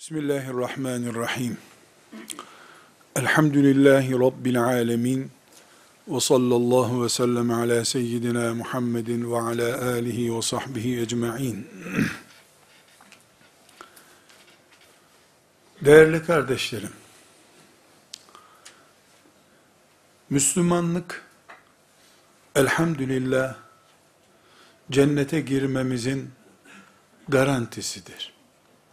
Bismillahirrahmanirrahim. Elhamdülillahi Rabbil alemin. Ve sallallahu ve sellem ala seyyidina Muhammedin ve ala alihi ve sahbihi ecma'in. Değerli kardeşlerim, Müslümanlık, elhamdülillah, cennete girmemizin garantisidir.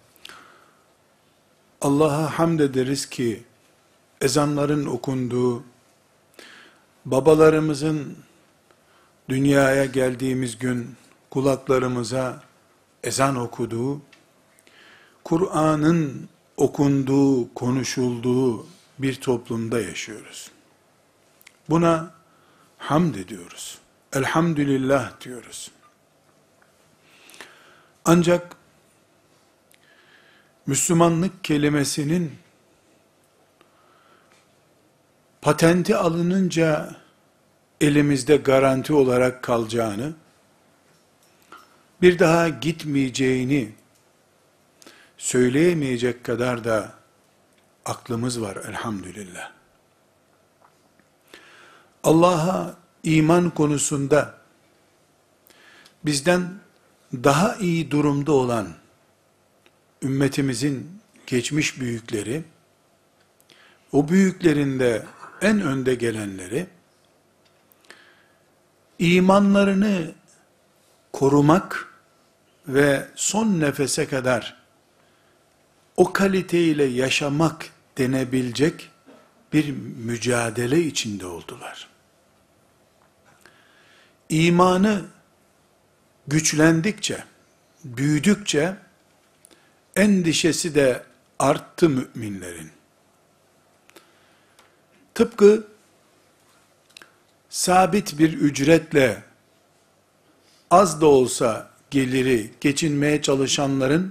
Allah'a hamd ederiz ki, ezanların okunduğu, babalarımızın dünyaya geldiğimiz gün kulaklarımıza ezan okuduğu, Kur'an'ın okunduğu, konuşulduğu bir toplumda yaşıyoruz. Buna hamd ediyoruz. Elhamdülillah diyoruz. Ancak Müslümanlık kelimesinin patenti alınınca elimizde garanti olarak kalacağını, bir daha gitmeyeceğini söyleyemeyecek kadar da aklımız var elhamdülillah. Allah'a iman konusunda bizden daha iyi durumda olan ümmetimizin geçmiş büyükleri, o büyüklerin de en önde gelenleri, imanlarını korumak ve son nefese kadar o kaliteyle yaşamak denebilecek bir mücadele içinde oldular. İmanı güçlendikçe, büyüdükçe, endişesi de arttı müminlerin. Tıpkı sabit bir ücretle az da olsa geliri geçinmeye çalışanların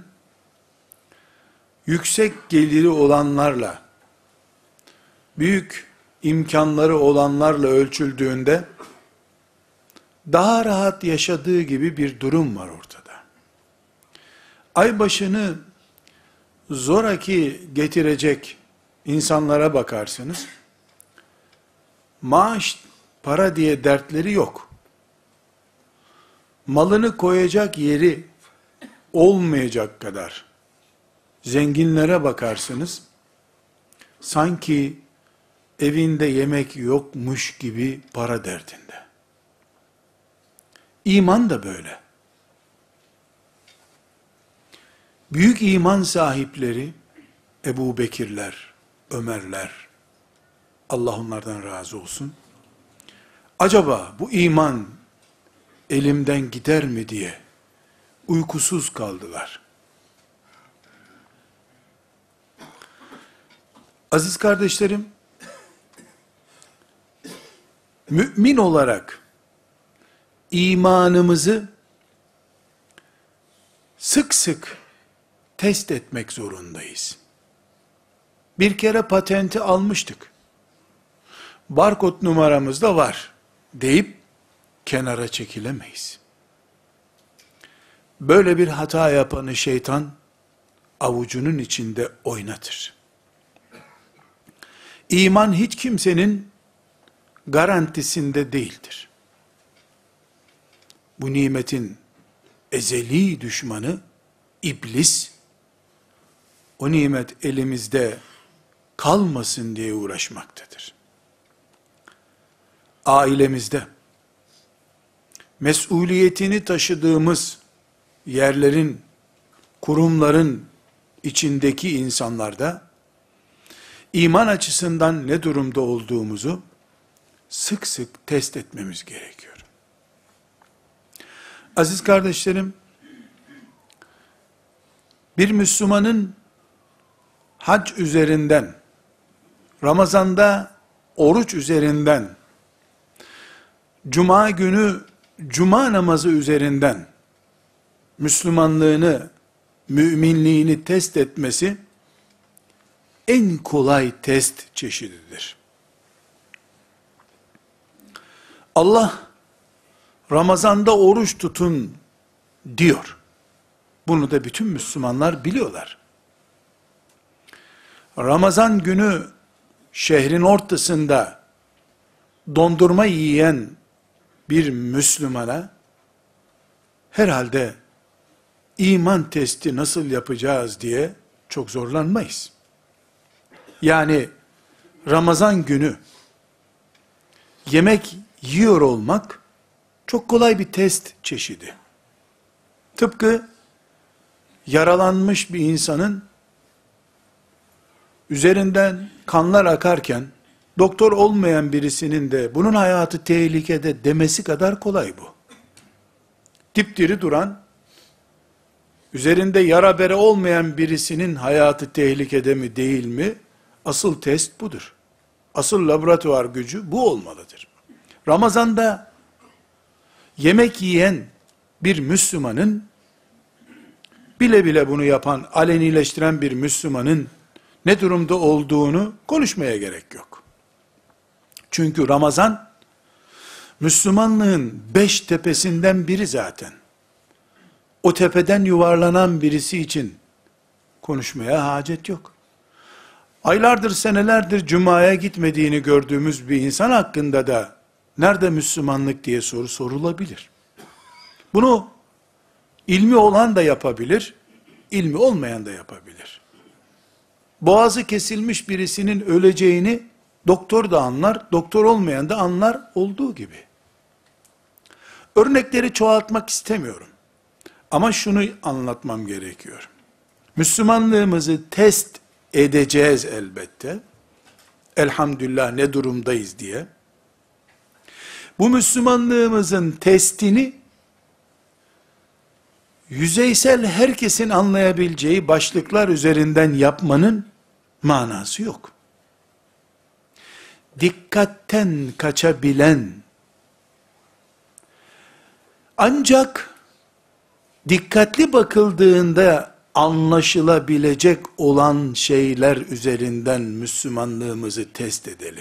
yüksek geliri olanlarla, büyük imkanları olanlarla ölçüldüğünde daha rahat yaşadığı gibi bir durum var ortada. Aybaşını zoraki getirecek insanlara bakarsınız, maaş, para diye dertleri yok. Malını koyacak yeri olmayacak kadar zenginlere bakarsınız, sanki evinde yemek yokmuş gibi para derdinde. İman da böyle. Büyük iman sahipleri, Ebu Bekirler, Ömerler, Allah onlardan razı olsun, acaba bu iman elimden gider mi diye uykusuz kaldılar. Aziz kardeşlerim, mümin olarak imanımızı sık sık test etmek zorundayız. Bir kere patenti almıştık. Barkod numaramız da var deyip kenara çekilemeyiz. Böyle bir hata yapanı şeytan avucunun içinde oynatır. İman hiç kimsenin garantisinde değildir. Bu nimetin ezeli düşmanı iblis, o nimet elimizde kalmasın diye uğraşmaktadır. Ailemizde, mesuliyetini taşıdığımız yerlerin, kurumların içindeki insanlarda, iman açısından ne durumda olduğumuzu sık sık test etmemiz gerekiyor. Aziz kardeşlerim, bir Müslümanın hac üzerinden, Ramazan'da oruç üzerinden, Cuma günü Cuma namazı üzerinden Müslümanlığını, müminliğini test etmesi en kolay test çeşididir. Allah Ramazan'da oruç tutun diyor. Bunu da bütün Müslümanlar biliyorlar. Ramazan günü şehrin ortasında dondurma yiyen bir Müslümana herhalde iman testi nasıl yapacağız diye çok zorlanmayız. Yani Ramazan günü yemek yiyor olmak çok kolay bir test çeşidi. Tıpkı yaralanmış bir insanın üzerinden kanlar akarken doktor olmayan birisinin de bunun hayatı tehlikede demesi kadar kolay bu. Dipdiri duran, üzerinde yara bere olmayan birisinin hayatı tehlikede mi değil mi? Asıl test budur. Asıl laboratuvar gücü bu olmalıdır. Ramazanda yemek yiyen bir Müslümanın, bile bile bunu yapan, alenileştiren bir Müslümanın ne durumda olduğunu konuşmaya gerek yok. Çünkü Ramazan, Müslümanlığın 5 tepesinden biri zaten. O tepeden yuvarlanan birisi için konuşmaya hacet yok. Aylardır, senelerdir Cuma'ya gitmediğini gördüğümüz bir insan hakkında da nerede Müslümanlık diye soru sorulabilir. Bunu ilmi olan da yapabilir, ilmi olmayan da yapabilir. Boğazı kesilmiş birisinin öleceğini doktor da anlar, doktor olmayan da anlar olduğu gibi. Örnekleri çoğaltmak istemiyorum. Ama şunu anlatmam gerekiyor. Müslümanlığımızı test edeceğiz elbette. Elhamdülillah ne durumdayız diye. Bu Müslümanlığımızın testini yüzeysel herkesin anlayabileceği başlıklar üzerinden yapmanın manası yok. Dikkatten kaçabilen, ancak dikkatli bakıldığında anlaşılabilecek olan şeyler üzerinden Müslümanlığımızı test edelim.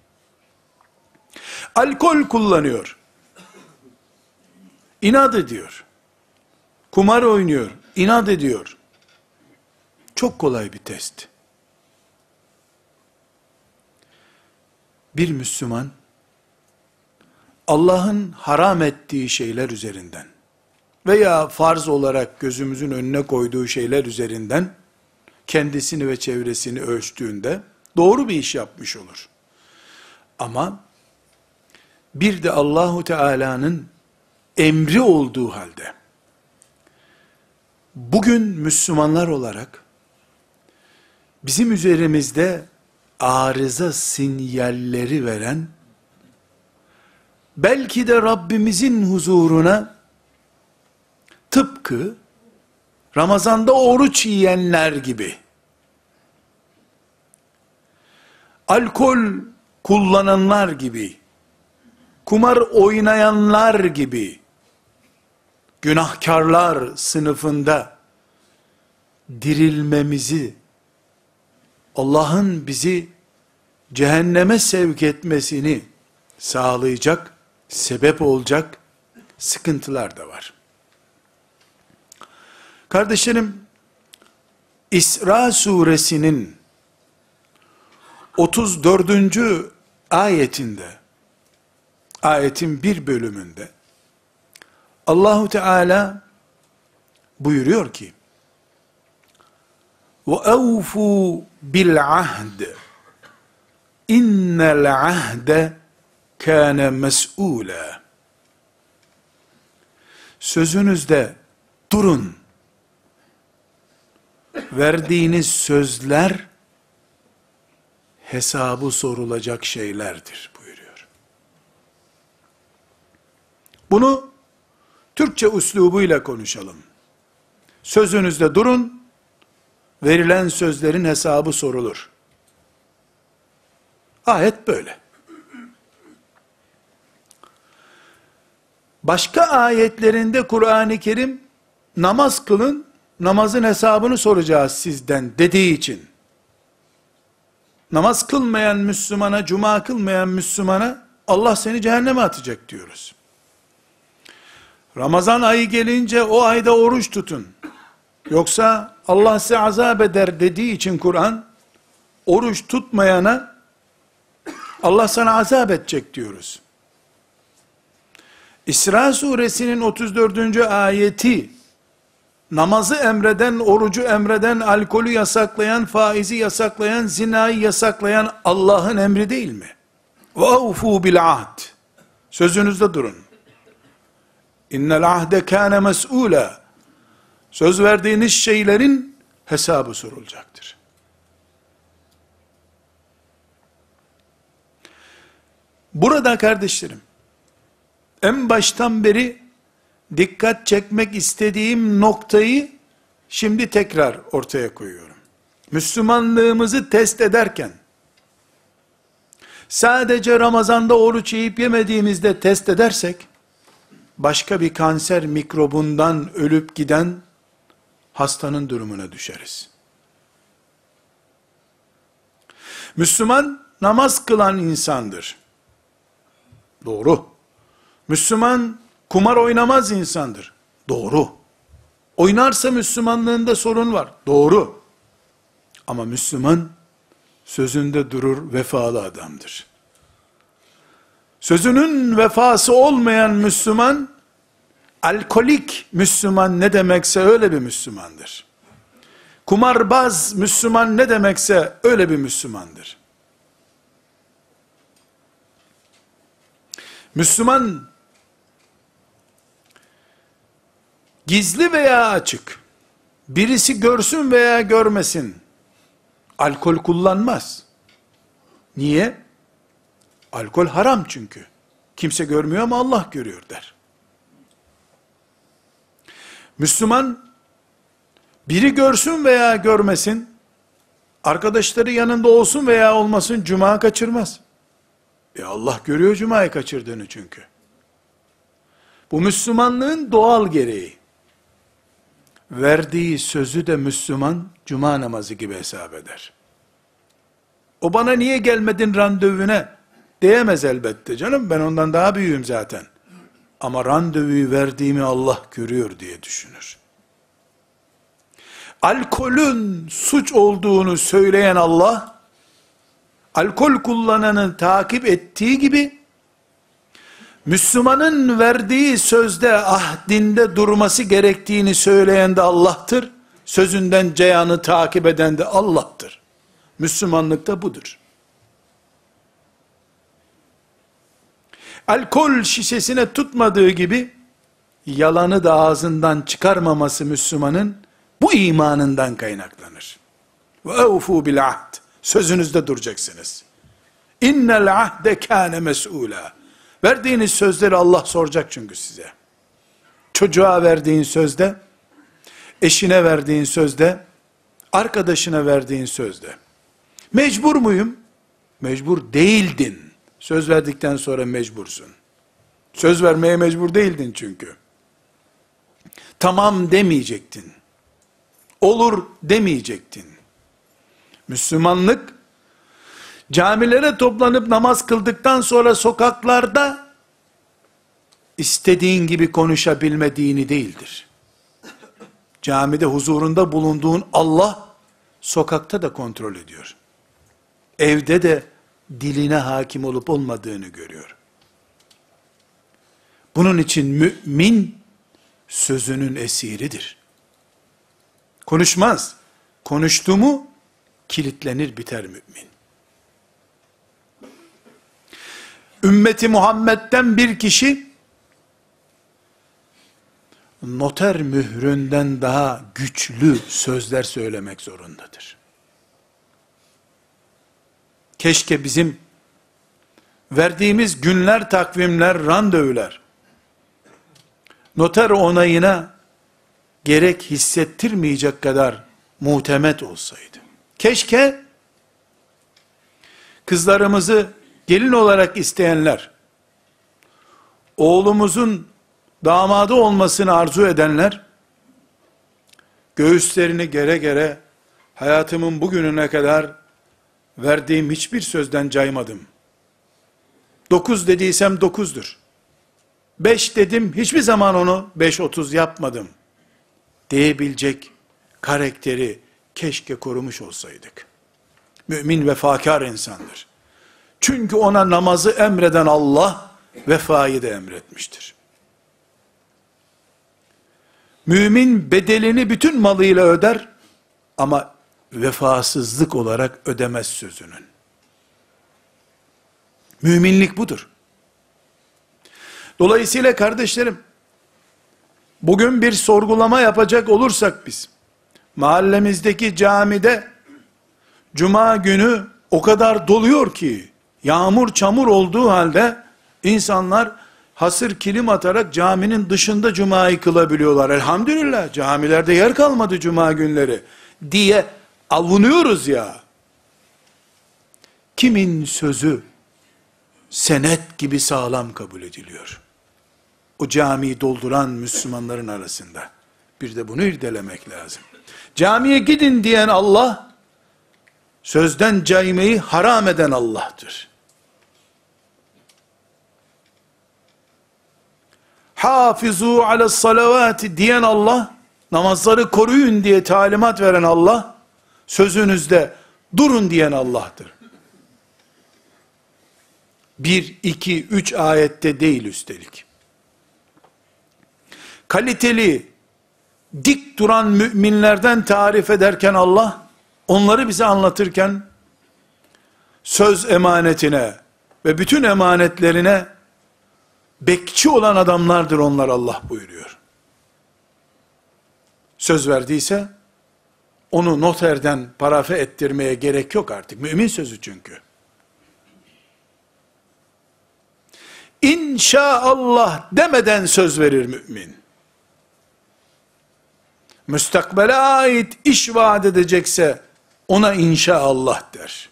Alkol kullanıyor, inat ediyor. Kumar oynuyor, inat ediyor. Çok kolay bir test. Bir Müslüman, Allah'ın haram ettiği şeyler üzerinden veya farz olarak gözümüzün önüne koyduğu şeyler üzerinden kendisini ve çevresini ölçtüğünde doğru bir iş yapmış olur. Ama bir de Allahu Teala'nın emri olduğu halde bugün Müslümanlar olarak bizim üzerimizde arıza sinyalleri veren, belki de Rabbimizin huzuruna tıpkı Ramazan'da oruç yiyenler gibi, alkol kullananlar gibi, kumar oynayanlar gibi, günahkarlar sınıfında dirilmemizi, Allah'ın bizi cehenneme sevk etmesini sağlayacak, sebep olacak sıkıntılar da var. Kardeşlerim, İsra suresinin 34. ayetinde, ayetin bir bölümünde, Allahu Teala buyuruyor ki, وَاَوْفُوا بِالْعَهْدِ اِنَّ الْعَهْدَ كَانَ مَسْئُولًا. Sözünüzde durun. Verdiğiniz sözler hesabı sorulacak şeylerdir buyuruyor. Bunu Türkçe üslubuyla konuşalım. Sözünüzde durun, verilen sözlerin hesabı sorulur. Ayet böyle. Başka ayetlerinde Kur'an-ı Kerim namaz kılın, namazın hesabını soracağız sizden dediği için, namaz kılmayan Müslümana, cuma kılmayan Müslümana Allah seni cehenneme atacak diyoruz. Ramazan ayı gelince o ayda oruç tutun, yoksa Allah size azap eder dediği için Kur'an, oruç tutmayana Allah sana azap edecek diyoruz. İsra suresinin 34. ayeti, namazı emreden, orucu emreden, alkolü yasaklayan, faizi yasaklayan, zinayı yasaklayan Allah'ın emri değil mi? وَاَوْفُوا بِالْعَهْدِ Sözünüzde durun. İnnel ahde kâne mes'ûlâ. Söz verdiğiniz şeylerin hesabı sorulacaktır. Burada kardeşlerim, en baştan beri dikkat çekmek istediğim noktayı şimdi tekrar ortaya koyuyorum. Müslümanlığımızı test ederken, sadece Ramazan'da oruç yiyip yemediğimizde test edersek, başka bir kanser mikrobundan ölüp giden hastanın durumuna düşeriz. Müslüman namaz kılan insandır. Doğru. Müslüman kumar oynamaz insandır. Doğru. Oynarsa Müslümanlığında sorun var. Doğru. Ama Müslüman sözünde durur, vefalı adamdır. Sözünün vefası olmayan Müslüman, alkolik Müslüman ne demekse öyle bir Müslümandır. Kumarbaz Müslüman ne demekse öyle bir Müslümandır. Müslüman, gizli veya açık, birisi görsün veya görmesin, alkol kullanmaz. Niye? Alkol haram çünkü. Kimse görmüyor ama Allah görüyor der. Müslüman, biri görsün veya görmesin, arkadaşları yanında olsun veya olmasın, cuma kaçırmaz. Allah görüyor cumayı kaçırdığını çünkü. Bu Müslümanlığın doğal gereği. Verdiği sözü de Müslüman, cuma namazı gibi hesap eder. O bana niye gelmedin randevuna diyemez elbette canım, ben ondan daha büyüğüm zaten. Ama randevuyu verdiğimi Allah görüyor diye düşünür. Alkolün suç olduğunu söyleyen Allah, alkol kullananı takip ettiği gibi, Müslümanın verdiği sözde, ahdinde durması gerektiğini söyleyen de Allah'tır. Sözünden ceyanı takip eden de Allah'tır. Müslümanlık da budur. Alkol şişesine tutmadığı gibi, yalanı da ağzından çıkarmaması Müslümanın, bu imanından kaynaklanır. وَاَوْفُوا بِالْعَهْدِ Sözünüzde duracaksınız. İnnel ahde kâne mes'ûlâ. Verdiğiniz sözleri Allah soracak çünkü size. Çocuğa verdiğin sözde, eşine verdiğin sözde, arkadaşına verdiğin sözde. Mecbur muyum? Mecbur değildin. Söz verdikten sonra mecbursun. Söz vermeye mecbur değildin çünkü. Tamam demeyecektin. Olur demeyecektin. Müslümanlık, camilere toplanıp namaz kıldıktan sonra sokaklarda istediğin gibi konuşabilme dini değildir. Camide huzurunda bulunduğun Allah, sokakta da kontrol ediyor. Evde de diline hakim olup olmadığını görüyor. Bunun için mümin, sözünün esiridir. Konuşmaz. Konuştu mu, kilitlenir biter mümin. Ümmeti Muhammed'den bir kişi, noter mühründen daha güçlü sözler söylemek zorundadır. Keşke bizim verdiğimiz günler, takvimler, randevular, noter onayına gerek hissettirmeyecek kadar muhtemet olsaydı. Keşke kızlarımızı gelin olarak isteyenler, oğlumuzun damadı olmasını arzu edenler, göğüslerini gere gere, hayatımın bugününe kadar verdiğim hiçbir sözden caymadım. 9 dediysem 9'dur. 5 dedim, hiçbir zaman onu 5-30 yapmadım diyebilecek karakteri keşke korumuş olsaydık. Mümin vefakar insandır. Çünkü ona namazı emreden Allah, vefayı da emretmiştir. Mümin bedelini bütün malıyla öder, ama vefasızlık olarak ödemez sözünün. Müminlik budur. Dolayısıyla kardeşlerim, bugün bir sorgulama yapacak olursak biz, mahallemizdeki camide, cuma günü o kadar doluyor ki, yağmur çamur olduğu halde, insanlar hasır kilim atarak caminin dışında cumayı kılabiliyorlar. Elhamdülillah, camilerde yer kalmadı cuma günleri, diye avunuyoruz ya. Kimin sözü, senet gibi sağlam kabul ediliyor? O camiyi dolduran Müslümanların arasında. Bir de bunu irdelemek lazım. Camiye gidin diyen Allah, sözden caymeyi haram eden Allah'tır. Hafizu alas salavati diyen Allah, namazları koruyun diye talimat veren Allah, sözünüzde durun diyen Allah'tır. 1, 2, 3 ayette değil üstelik. Kaliteli, dik duran müminlerden tarif ederken Allah, onları bize anlatırken, söz emanetine ve bütün emanetlerine bekçi olan adamlardır onlar, Allah buyuruyor. Söz verdiyse, onu noterden parafe ettirmeye gerek yok artık. Mümin sözü çünkü. İnşaallah demeden söz verir mümin. Müstakbele ait iş vaat edecekse, ona inşaallah der.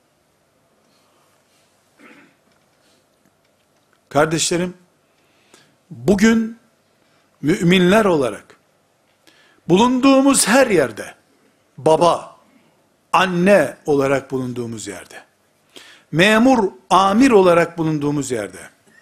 Kardeşlerim, bugün müminler olarak, bulunduğumuz her yerde, baba, anne olarak bulunduğumuz yerde, memur, amir olarak bulunduğumuz yerde,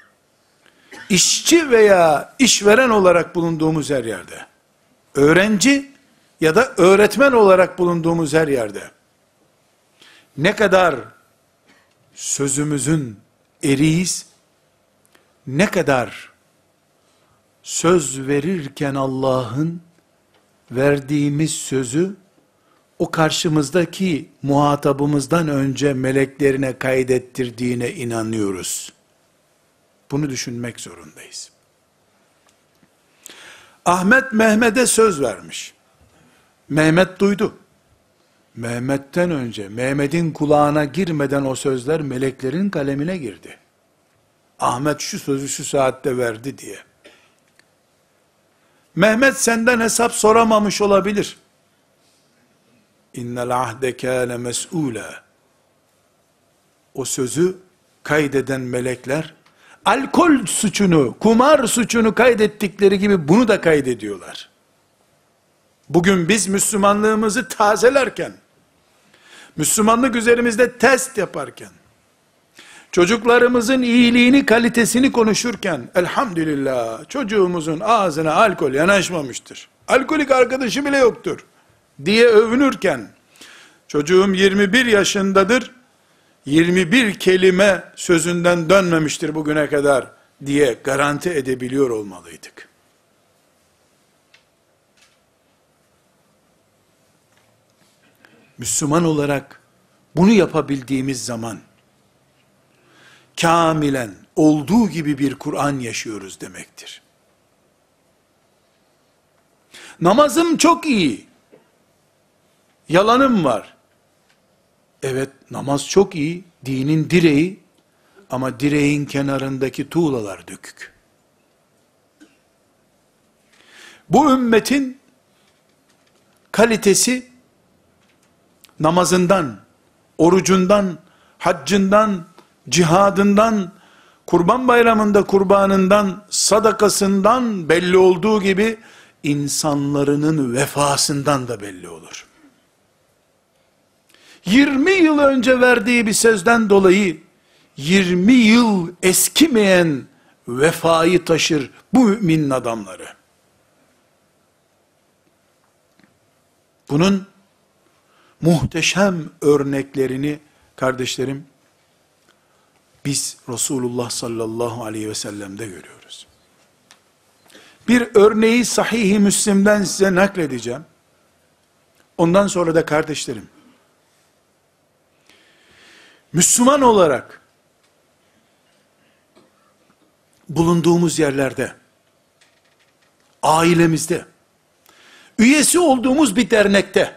işçi veya işveren olarak bulunduğumuz her yerde, öğrenci ya da öğretmen olarak bulunduğumuz her yerde, ne kadar sözümüzün eriyiz, ne kadar söz verirken Allah'ın verdiğimiz sözü, o karşımızdaki muhatabımızdan önce meleklerine kaydettirdiğine inanıyoruz. Bunu düşünmek zorundayız. Ahmet Mehmet'e söz vermiş. Mehmet duydu. Mehmet'ten önce, Mehmet'in kulağına girmeden o sözler meleklerin kalemine girdi. Ahmet şu sözü şu saatte verdi diye. Mehmet senden hesap soramamış olabilir. İnnel ahde kâne mes'ûlâ. O sözü kaydeden melekler, alkol suçunu, kumar suçunu kaydettikleri gibi bunu da kaydediyorlar. Bugün biz Müslümanlığımızı tazelerken, Müslümanlık üzerimizde test yaparken, çocuklarımızın iyiliğini, kalitesini konuşurken, elhamdülillah çocuğumuzun ağzına alkol yanaşmamıştır, alkolik arkadaşı bile yoktur diye övünürken, çocuğum 21 yaşındadır, 21 kelime sözünden dönmemiştir bugüne kadar diye garanti edebiliyor olmalıydık. Müslüman olarak bunu yapabildiğimiz zaman, kamilen, olduğu gibi bir Kur'an yaşıyoruz demektir. Namazım çok iyi, yalanım var. Evet, namaz çok iyi, dinin direği, ama direğin kenarındaki tuğlalar dökük. Bu ümmetin kalitesi, namazından, orucundan, haccından, cihadından, kurban bayramında kurbanından, sadakasından belli olduğu gibi, insanların vefasından da belli olur. 20 yıl önce verdiği bir sözden dolayı, 20 yıl eskimeyen vefayı taşır bu müminin adamları. Bunun muhteşem örneklerini kardeşlerim biz Resulullah sallallahu aleyhi ve sellem'de görüyoruz. Bir örneği Sahih-i Müslim'den size nakledeceğim. Ondan sonra da kardeşlerim, Müslüman olarak bulunduğumuz yerlerde, ailemizde, üyesi olduğumuz bir dernekte,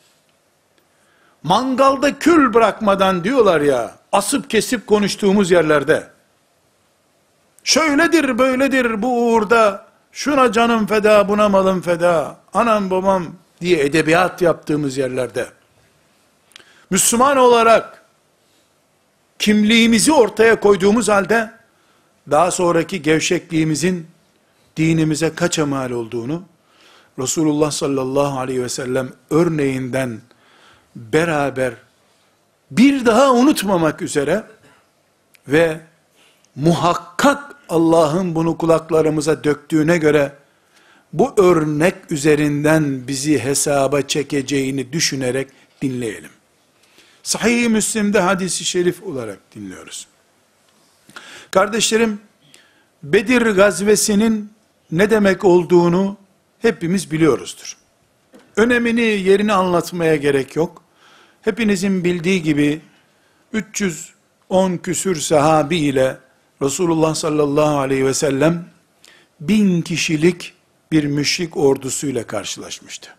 mangalda kül bırakmadan diyorlar ya, asıp kesip konuştuğumuz yerlerde, şöyledir böyledir bu uğurda, şuna canım feda, buna malım feda, anam babam diye edebiyat yaptığımız yerlerde, Müslüman olarak kimliğimizi ortaya koyduğumuz halde, daha sonraki gevşekliğimizin dinimize kaça mal olduğunu, Resulullah sallallahu aleyhi ve sellem örneğinden beraber bir daha unutmamak üzere ve muhakkak Allah'ın bunu kulaklarımıza döktüğüne göre bu örnek üzerinden bizi hesaba çekeceğini düşünerek dinleyelim. Sahih-i Müslim'de hadisi şerif olarak dinliyoruz. Kardeşlerim, Bedir gazvesinin ne demek olduğunu hepimiz biliyoruzdur. Önemini, yerini anlatmaya gerek yok. Hepinizin bildiği gibi 310 küsür sahabi ile Resulullah sallallahu aleyhi ve sellem 1000 kişilik bir müşrik ordusuyla karşılaşmıştı.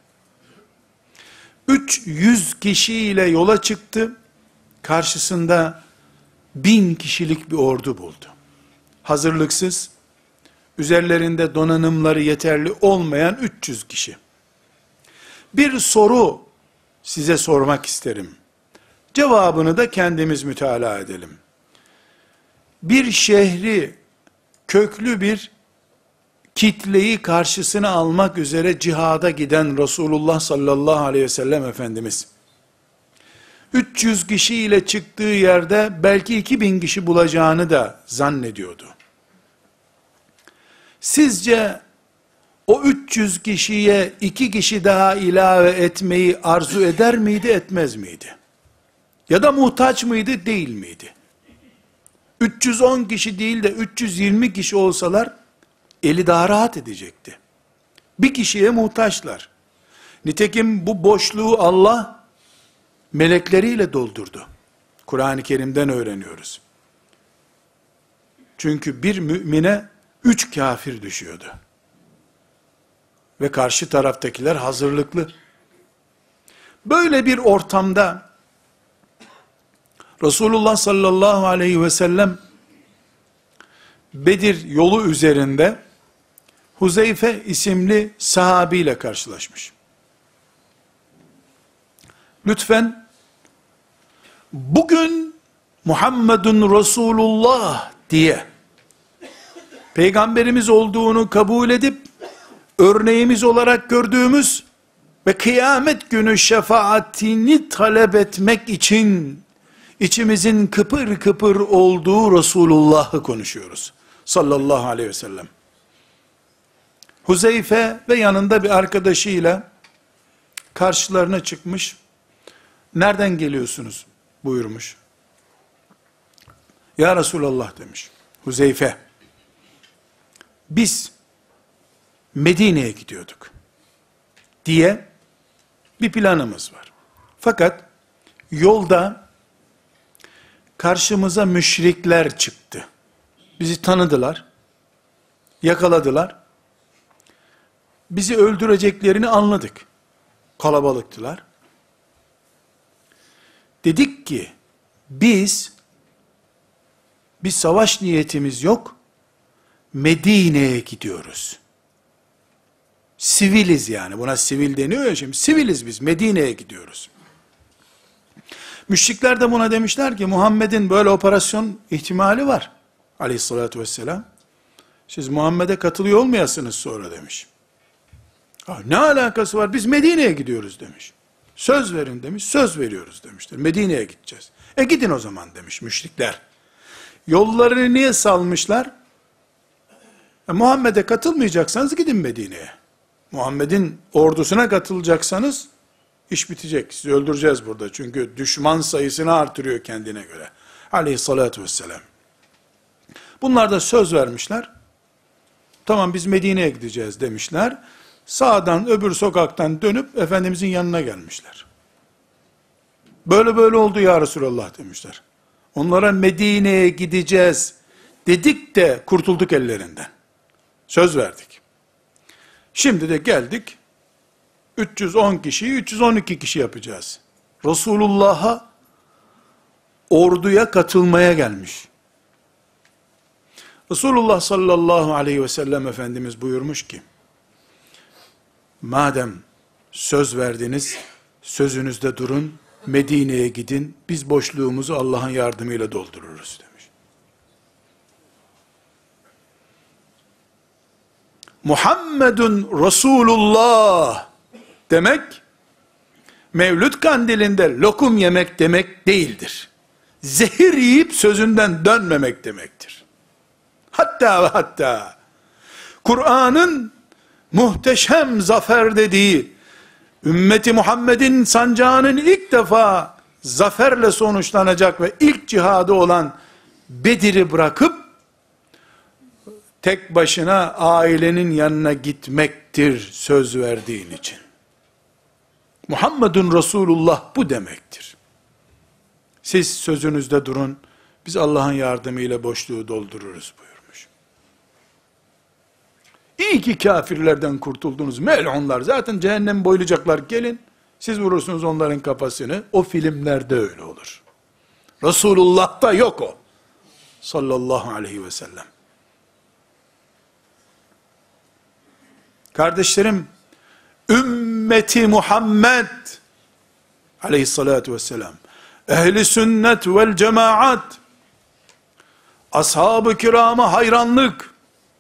300 kişiyle yola çıktı, karşısında 1000 kişilik bir ordu buldu. Hazırlıksız, üzerlerinde donanımları yeterli olmayan 300 kişi. Bir soru size sormak isterim. Cevabını da kendimiz mütalaa edelim. Bir şehri, köklü bir kitleyi karşısına almak üzere cihada giden Resulullah sallallahu aleyhi ve sellem Efendimiz, 300 kişi ile çıktığı yerde belki 2000 kişi bulacağını da zannediyordu. Sizce o 300 kişiye 2 kişi daha ilave etmeyi arzu eder miydi, etmez miydi? Ya da muhtaç mıydı, değil miydi? 310 kişi değil de 320 kişi olsalar, eli daha rahat edecekti. Bir kişiye muhtaçlar. Nitekim bu boşluğu Allah, melekleriyle doldurdu. Kur'an-ı Kerim'den öğreniyoruz. Çünkü bir mümine 3 kafir düşüyordu. Ve karşı taraftakiler hazırlıklı. Böyle bir ortamda Resulullah sallallahu aleyhi ve sellem Bedir yolu üzerinde Huzeyfe isimli sahabiyle karşılaşmış. Lütfen bugün Muhammedun Resulullah diye peygamberimiz olduğunu kabul edip örneğimiz olarak gördüğümüz ve kıyamet günü şefaatini talep etmek için içimizin kıpır kıpır olduğu Resulullah'ı konuşuyoruz. Sallallahu aleyhi ve sellem. Huzeyfe ve yanında bir arkadaşıyla karşılarına çıkmış. Nereden geliyorsunuz buyurmuş. Ya Resulallah demiş. Huzeyfe, biz Medine'ye gidiyorduk diye bir planımız var. Fakat yolda karşımıza müşrikler çıktı. Bizi tanıdılar, yakaladılar. Bizi öldüreceklerini anladık. Kalabalıktılar. Dedik ki, biz bir savaş niyetimiz yok, Medine'ye gidiyoruz. Siviliz yani, buna sivil deniyor ya şimdi, siviliz biz, Medine'ye gidiyoruz. Müşrikler de buna demişler ki, Muhammed'in böyle operasyon ihtimali var, aleyhissalatü vesselam. Siz Muhammed'e katılıyor olmayasınız sonra demiş. Ne alakası var, biz Medine'ye gidiyoruz demiş. Söz verin demiş, söz veriyoruz demişler. Medine'ye gideceğiz. Gidin o zaman demiş müşrikler. Yollarını niye salmışlar? Muhammed'e katılmayacaksanız gidin Medine'ye. Muhammed'in ordusuna katılacaksanız, İş bitecek. Sizi öldüreceğiz burada. Çünkü düşman sayısını artırıyor kendine göre. Aleyhissalatü vesselam. Bunlar da söz vermişler. Tamam biz Medine'ye gideceğiz demişler. Sağdan öbür sokaktan dönüp Efendimizin yanına gelmişler. Böyle böyle oldu ya Resulallah demişler. Onlara Medine'ye gideceğiz dedik de kurtulduk ellerinden. Söz verdik. Şimdi de geldik. 310 kişiyi 312 kişi yapacağız. Resulullah'a orduya katılmaya gelmiş. Resulullah sallallahu aleyhi ve sellem Efendimiz buyurmuş ki, madem söz verdiniz, sözünüzde durun, Medine'ye gidin, biz boşluğumuzu Allah'ın yardımıyla doldururuz demiş. Muhammedun Resulullah demek, Mevlüd kandilinde lokum yemek demek değildir. Zehir yiyip sözünden dönmemek demektir. Hatta ve hatta, Kur'an'ın muhteşem zafer dediği, ümmeti Muhammed'in sancağının ilk defa zaferle sonuçlanacak ve ilk cihadı olan Bedir'i bırakıp, tek başına ailenin yanına gitmektir söz verdiğin için. Muhammedun Resulullah bu demektir. Siz sözünüzde durun, biz Allah'ın yardımıyla boşluğu doldururuz buyurmuş. İyi ki kafirlerden kurtuldunuz, melunlar zaten cehennem boylayacaklar, gelin, siz vurursunuz onların kafasını, o filmlerde öyle olur. Resulullah'ta yok o, sallallahu aleyhi ve sellem. Kardeşlerim, ümmeti Muhammed aleyhissalatu vesselam, ehli sünnet vel cemaat, ashab-ı kirama hayranlık,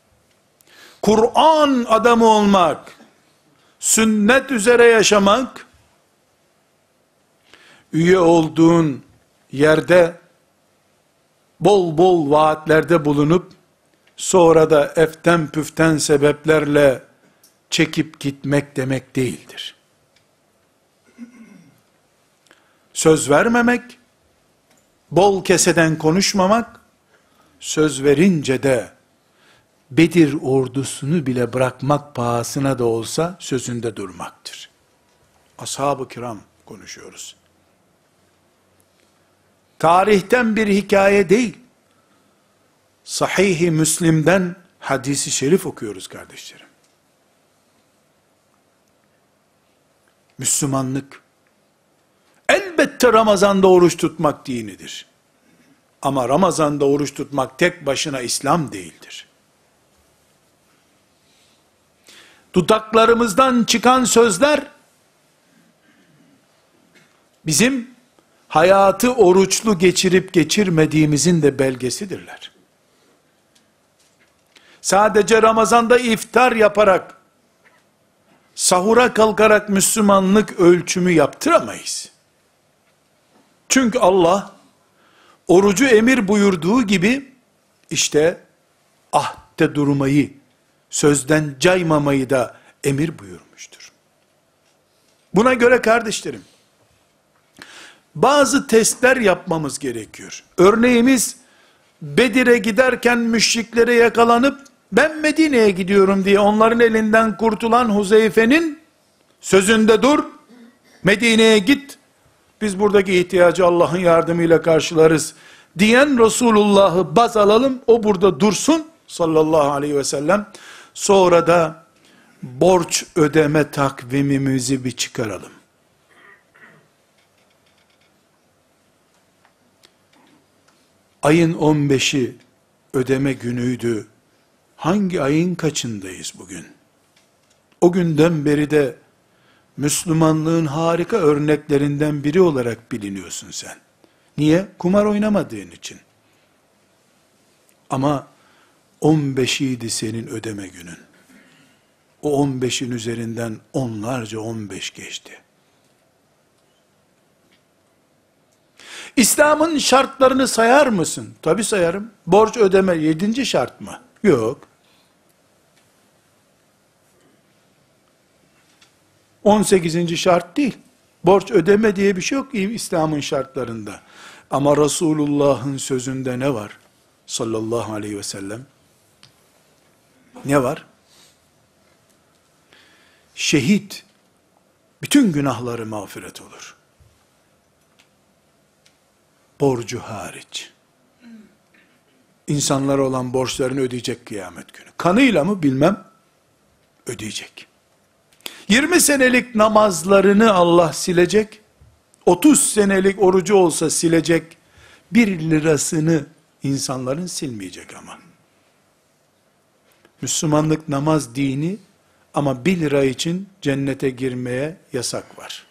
Kur'an adamı olmak, sünnet üzere yaşamak, üye olduğun yerde bol bol vaatlerde bulunup, sonra da eften püften sebeplerle çekip gitmek demek değildir. Söz vermemek, bol keseden konuşmamak, söz verince de Bedir ordusunu bile bırakmak pahasına da olsa sözünde durmaktır. Ashab-ı kiram konuşuyoruz. Tarihten bir hikaye değil, Sahih-i Müslim'den hadisi şerif okuyoruz kardeşlerim. Müslümanlık, elbette Ramazan'da oruç tutmak dinidir. Ama Ramazan'da oruç tutmak tek başına İslam değildir. Dudaklarımızdan çıkan sözler, bizim hayatı oruçlu geçirip geçirmediğimizin de belgesidirler. Sadece Ramazan'da iftar yaparak, sahura kalkarak Müslümanlık ölçümü yaptıramayız. Çünkü Allah, orucu emir buyurduğu gibi, işte ahde durmayı, sözden caymamayı da emir buyurmuştur. Buna göre kardeşlerim, bazı testler yapmamız gerekiyor. Örneğimiz, Bedir'e giderken müşriklere yakalanıp, ben Medine'ye gidiyorum diye onların elinden kurtulan Huzeyfe'nin sözünde dur, Medine'ye git, biz buradaki ihtiyacı Allah'ın yardımıyla karşılarız diyen Resulullah'ı baz alalım, o burada dursun sallallahu aleyhi ve sellem, sonra da borç ödeme takvimimizi bir çıkaralım. Ayın 15'i ödeme günüydü. Hangi ayın kaçındayız bugün? O günden beri de Müslümanlığın harika örneklerinden biri olarak biliniyorsun sen. Niye? Kumar oynamadığın için. Ama 15'iydi senin ödeme günün. O 15'in üzerinden onlarca 15 geçti. İslam'ın şartlarını sayar mısın? Tabii sayarım. Borç ödeme 7. şart mı? Yok. 18. şart değil. Borç ödeme diye bir şey yok İslam'ın şartlarında. Ama Resulullah'ın sözünde ne var? Sallallahu aleyhi ve sellem. Ne var? Şehit, bütün günahları mağfiret olur. Borcu hariç. İnsanlara olan borçlarını ödeyecek kıyamet günü. Kanıyla mı bilmem, ödeyecek. 20 senelik namazlarını Allah silecek, 30 senelik orucu olsa silecek, 1 lirasını insanların silmeyecek ama. Müslümanlık namaz dini ama 1 lira için cennete girmeye yasak var.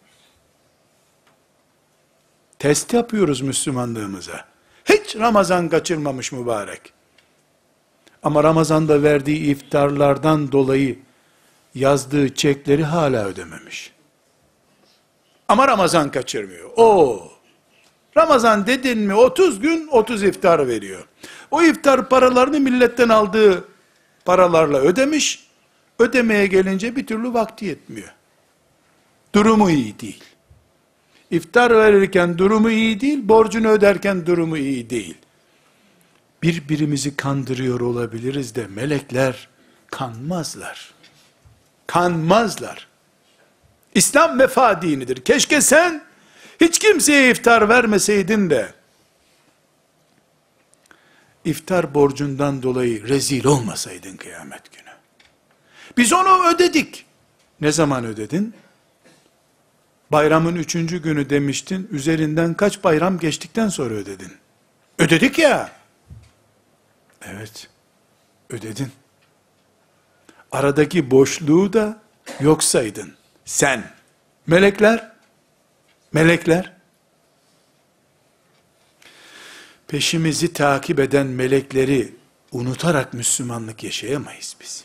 Test yapıyoruz Müslümanlığımıza. Hiç Ramazan kaçırmamış mübarek. Ama Ramazan'da verdiği iftarlardan dolayı yazdığı çekleri hala ödememiş. Ama Ramazan kaçırmıyor. Ramazan dedin mi 30 gün 30 iftar veriyor. O iftar paralarını milletten aldığı paralarla ödemiş. Ödemeye gelince bir türlü vakti yetmiyor. Durumu iyi değil. İftar verirken durumu iyi değil, borcunu öderken durumu iyi değil. Birbirimizi kandırıyor olabiliriz de melekler kanmazlar. Kanmazlar. İslam vefa dinidir. Keşke sen hiç kimseye iftar vermeseydin de iftar borcundan dolayı rezil olmasaydın kıyamet günü. Biz onu ödedik. Ne zaman ödedin? Bayramın 3. günü demiştin, üzerinden kaç bayram geçtikten sonra ödedin. Ödedik ya. Evet, ödedin. Aradaki boşluğu da yok saydın. Sen, melekler, peşimizi takip eden melekleri unutarak Müslümanlık yaşayamayız biz.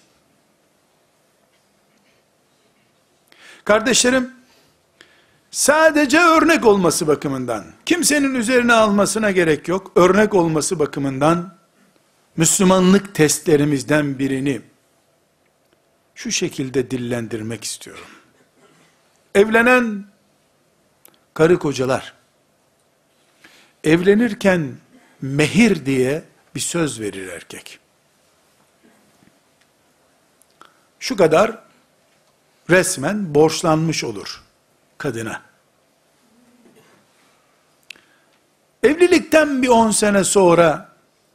Kardeşlerim, sadece örnek olması bakımından, kimsenin üzerine almasına gerek yok, örnek olması bakımından, Müslümanlık testlerimizden birini, şu şekilde dillendirmek istiyorum. Evlenen karı kocalar, evlenirken mehir diye bir söz verir erkek. Şu kadar resmen borçlanmış olur kadına. Evlilikten bir 10 sene sonra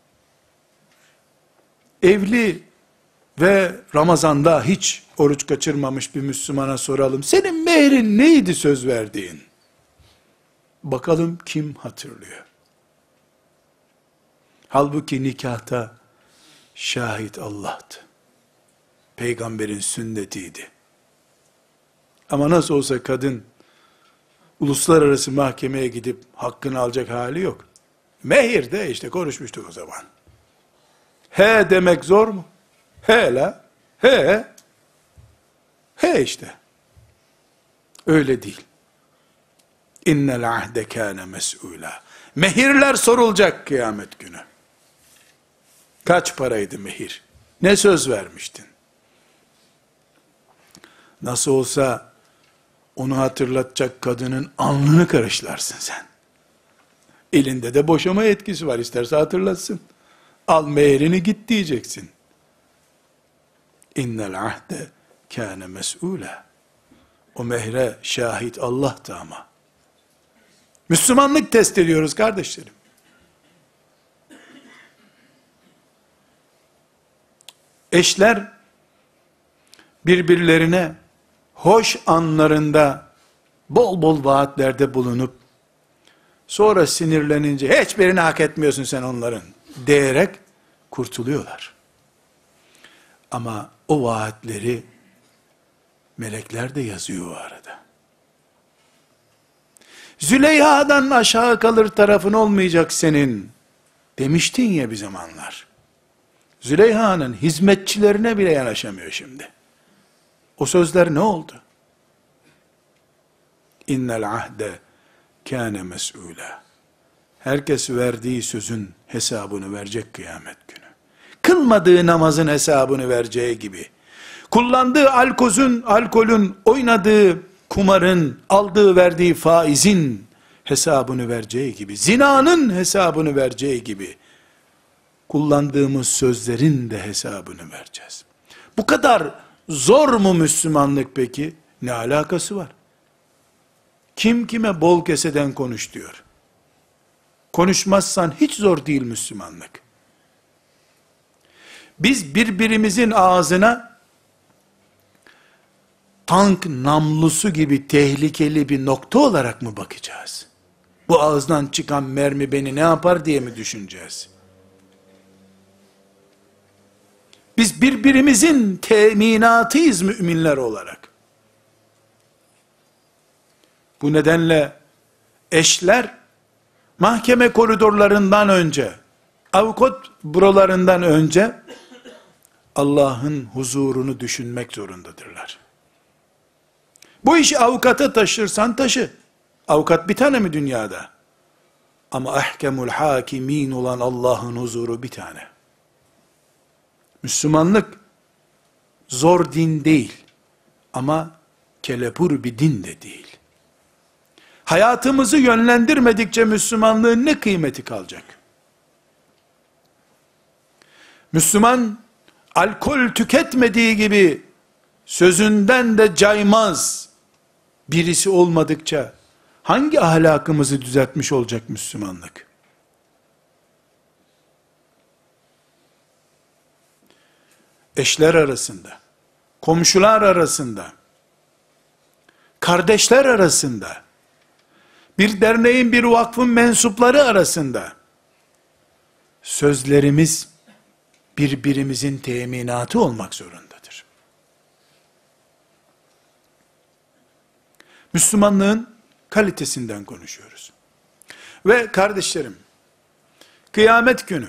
evli ve Ramazan'da hiç oruç kaçırmamış bir Müslümana soralım. Senin mehrin neydi söz verdiğin? Bakalım kim hatırlıyor? Halbuki nikahta şahit Allah'tı. Peygamberin sünnetiydi. Ama nasıl olsa kadın uluslararası mahkemeye gidip hakkını alacak hali yok. Mehir de işte konuşmuştuk o zaman. He demek zor mu? He la. He. He işte. Öyle değil. İnnel ahde kâne mes'ûlâ. Mehirler sorulacak kıyamet günü. Kaç paraydı mehir? Ne söz vermiştin? Nasıl olsa onu hatırlatacak kadının alnını karışlarsın sen. Elinde de boşama yetkisi var, isterse hatırlatsın. Al meherini git diyeceksin. İnnel ahde kâne mes'ûlâ. O mehre şahit Allah'tı ama. Müslümanlık test ediyoruz kardeşlerim. Eşler birbirlerine hoş anlarında bol bol vaatlerde bulunup sonra sinirlenince hiçbirini hak etmiyorsun sen onların diyerek kurtuluyorlar. Ama o vaatleri melekler de yazıyor o arada. Züleyha'dan aşağı kalır tarafın olmayacak senin demiştin ya bir zamanlar. Züleyha'nın hizmetçilerine bile yanaşamıyor şimdi. O sözler ne oldu? İnnel ahde kâne mes'ûlâ. Herkes verdiği sözün hesabını verecek kıyamet günü. Kılmadığı namazın hesabını vereceği gibi, kullandığı alkolün oynadığı kumarın, aldığı verdiği faizin hesabını vereceği gibi, zinanın hesabını vereceği gibi, kullandığımız sözlerin de hesabını vereceğiz. Bu kadar zor mu Müslümanlık peki? Ne alakası var? Kim kime bol keseden konuş diyor. Konuşmazsan hiç zor değil Müslümanlık. Biz birbirimizin ağzına tank namlusu gibi tehlikeli bir nokta olarak mı bakacağız? Bu ağızdan çıkan mermi beni ne yapar diye mi düşüneceğiz? Biz birbirimizin teminatıyız müminler olarak. Bu nedenle eşler mahkeme koridorlarından önce, avukat bürolarından önce Allah'ın huzurunu düşünmek zorundadırlar. Bu işi avukata taşırsan taşı. Avukat bir tane mi dünyada? Ama ahkemul hakimin olan Allah'ın huzuru bir tane. Müslümanlık zor din değil ama kelepur bir din de değil. Hayatımızı yönlendirmedikçe Müslümanlığın ne kıymeti kalacak? Müslüman alkol tüketmediği gibi sözünden de caymaz birisi olmadıkça hangi ahlakımızı düzeltmiş olacak Müslümanlık? Eşler arasında, komşular arasında, kardeşler arasında, bir derneğin, bir vakfın mensupları arasında sözlerimiz birbirimizin teminatı olmak zorundadır. Müslümanlığın kalitesinden konuşuyoruz. Ve kardeşlerim, kıyamet günü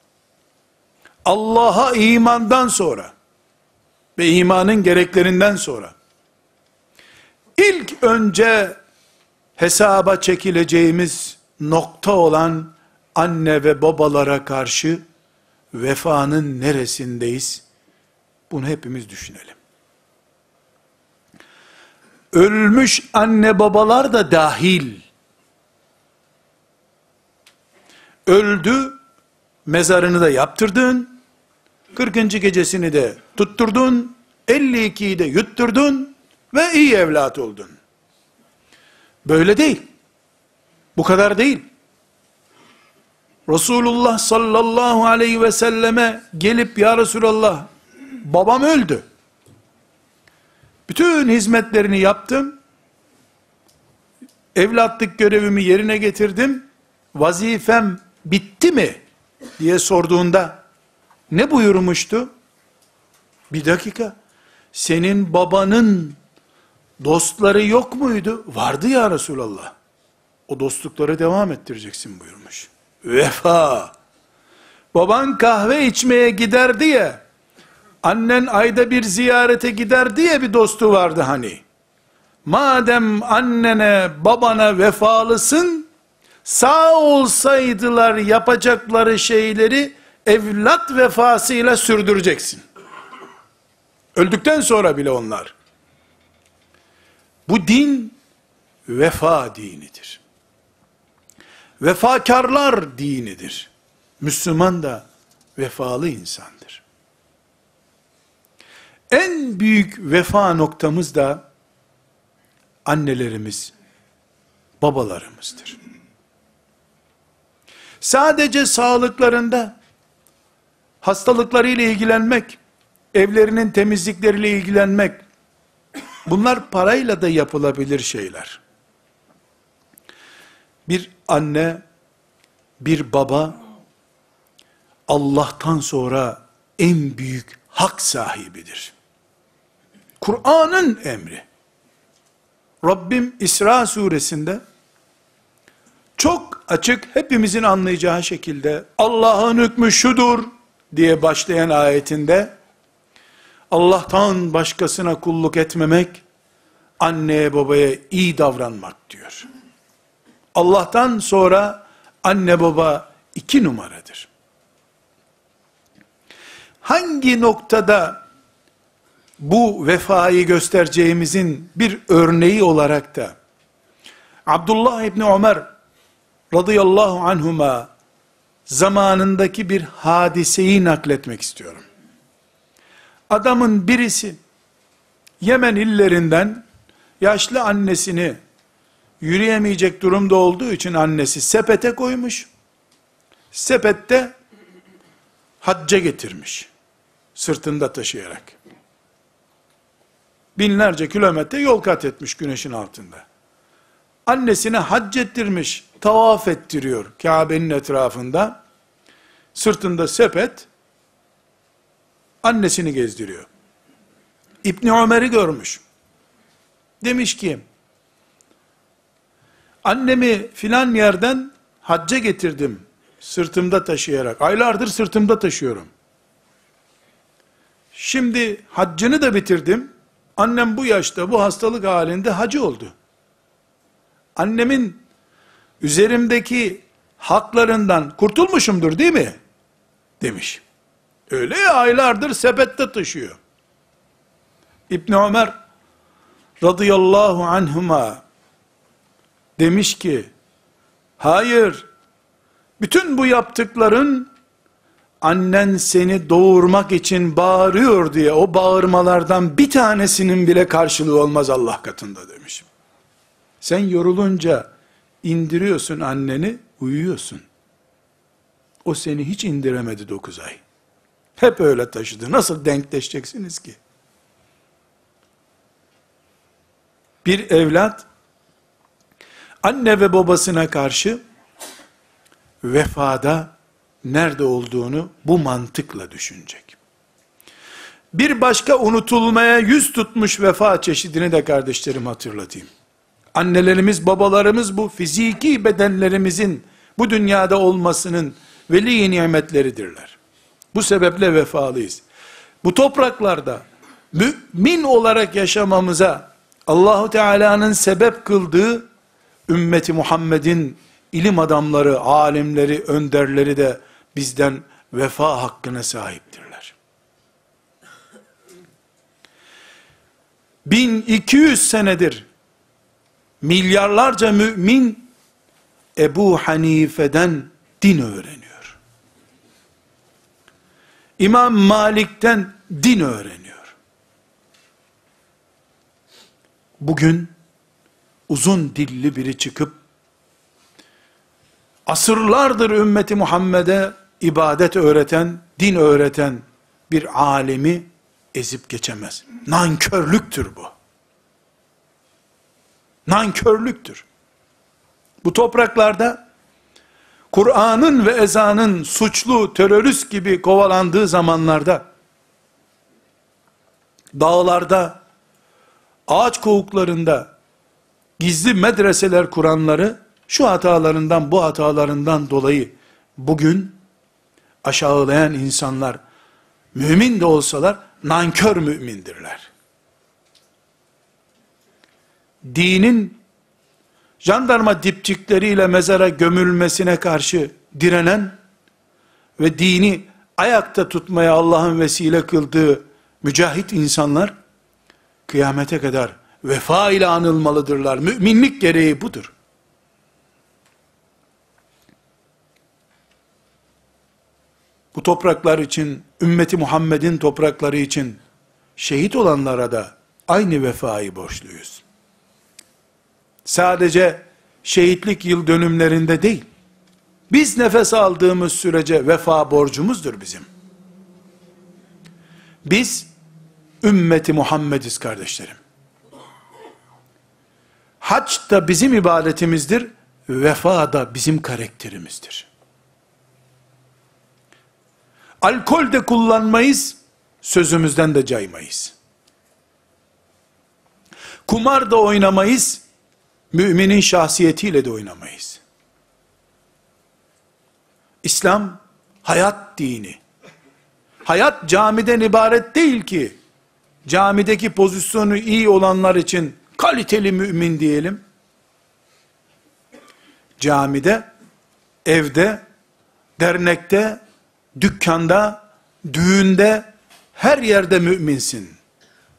Allah'a imandan sonra ve imanın gereklerinden sonra ilk önce hesaba çekileceğimiz nokta olan anne ve babalara karşı vefanın neresindeyiz? Bunu hepimiz düşünelim. Ölmüş anne babalar da dahil. Öldü, mezarını da yaptırdın, 40. gecesini de tutturdun, 52'yi de yutturdun ve iyi evlat oldun. Böyle değil. Bu kadar değil. Resulullah sallallahu aleyhi ve selleme gelip ya Resulallah babam öldü. Bütün hizmetlerini yaptım. Evlatlık görevimi yerine getirdim. Vazifem bitti mi diye sorduğunda ne buyurmuştu? Bir dakika. Senin babanın dostları yok muydu? Vardı ya Resulallah. O dostlukları devam ettireceksin buyurmuş. Vefa. Baban kahve içmeye gider diye, annen ayda bir ziyarete gider diye bir dostu vardı hani. Madem annene babana vefalısın, sağ olsaydılar yapacakları şeyleri evlat vefasıyla sürdüreceksin. Öldükten sonra bile onlar. Bu din vefa dinidir. Vefakarlar dinidir. Müslüman da vefalı insandır. En büyük vefa noktamız da annelerimiz, babalarımızdır. Sadece sağlıklarında, hastalıklarıyla ilgilenmek, evlerinin temizlikleriyle ilgilenmek, bunlar parayla da yapılabilir şeyler. Bir anne, bir baba, Allah'tan sonra en büyük hak sahibidir. Kur'an'ın emri. Rabbim İsra suresinde çok açık, hepimizin anlayacağı şekilde Allah'ın hükmü şudur diye başlayan ayetinde Allah'tan başkasına kulluk etmemek, anneye babaya iyi davranmak diyor. Allah'tan sonra anne baba 2 numaradır. Hangi noktada bu vefayı göstereceğimizin bir örneği olarak da Abdullah İbni Ömer radıyallahu anhuma zamanındaki bir hadiseyi nakletmek istiyorum. Adamın birisi Yemen illerinden yaşlı annesini yürüyemeyecek durumda olduğu için annesi sepete koymuş. Sepette hacca getirmiş. Sırtında taşıyarak. Binlerce kilometre yol kat etmiş güneşin altında. Annesine hac ettirmiş, tavaf ettiriyor Kabe'nin etrafında. Sırtında sepet, annesini gezdiriyor. İbni Ömer'i görmüş. Demiş ki, annemi filan yerden hacca getirdim, sırtımda taşıyarak. Aylardır sırtımda taşıyorum. Şimdi haccını da bitirdim. Annem bu yaşta, bu hastalık halinde hacı oldu. Annemin üzerimdeki haklarından kurtulmuşumdur değil mi? Demiş. Öyle ya, aylardır sepette taşıyor. İbn Ömer radıyallahu anhuma demiş ki, hayır, bütün bu yaptıkların annen seni doğurmak için bağırıyor diye o bağırmalardan bir tanesinin bile karşılığı olmaz Allah katında demiş. Sen yorulunca indiriyorsun anneni, uyuyorsun. O seni hiç indiremedi 9 ay. Hep öyle taşıdı. Nasıl denkleşeceksiniz ki? Bir evlat, anne ve babasına karşı vefada nerede olduğunu bu mantıkla düşünecek. Bir başka unutulmaya yüz tutmuş vefa çeşidini de kardeşlerim hatırlatayım. Annelerimiz, babalarımız bu fiziki bedenlerimizin bu dünyada olmasının veli nimetleridirler. Bu sebeple vefalıyız. Bu topraklarda mümin olarak yaşamamıza Allahu Teala'nın sebep kıldığı ümmeti Muhammed'in ilim adamları, alimleri, önderleri de bizden vefa hakkına sahiptirler. 1200 senedir milyarlarca mümin Ebu Hanife'den din öğreniyor. İmam Malik'ten din öğreniyor. Bugün uzun dilli biri çıkıp asırlardır ümmeti Muhammed'e ibadet öğreten, din öğreten bir alimi ezip geçemez. Nankörlüktür bu. Nankörlüktür. Bu topraklarda Kur'an'ın ve ezanın suçlu, terörist gibi kovalandığı zamanlarda dağlarda, ağaç kovuklarında gizli medreseler kuranları şu hatalarından, bu hatalarından dolayı bugün aşağılayan insanlar mümin de olsalar nankör mümindirler. Dinin jandarma dipçikleriyle mezara gömülmesine karşı direnen ve dini ayakta tutmaya Allah'ın vesile kıldığı mücahit insanlar kıyamete kadar vefa ile anılmalıdırlar. Müminlik gereği budur. Bu topraklar için, ümmeti Muhammed'in toprakları için şehit olanlara da aynı vefayı borçluyuz. Sadece şehitlik yıl dönümlerinde değil, biz nefes aldığımız sürece vefa borcumuzdur bizim. Biz ümmeti Muhammediz kardeşlerim. Hac da bizim ibadetimizdir, vefa da bizim karakterimizdir. Alkol de kullanmayız, sözümüzden de caymayız. Kumar da oynamayız, müminin şahsiyetiyle de oynamayız. İslam, hayat dini. Hayat camiden ibaret değil ki, camideki pozisyonu iyi olanlar için kaliteli mümin diyelim. Camide, evde, dernekte, dükkanda, düğünde, her yerde müminsin.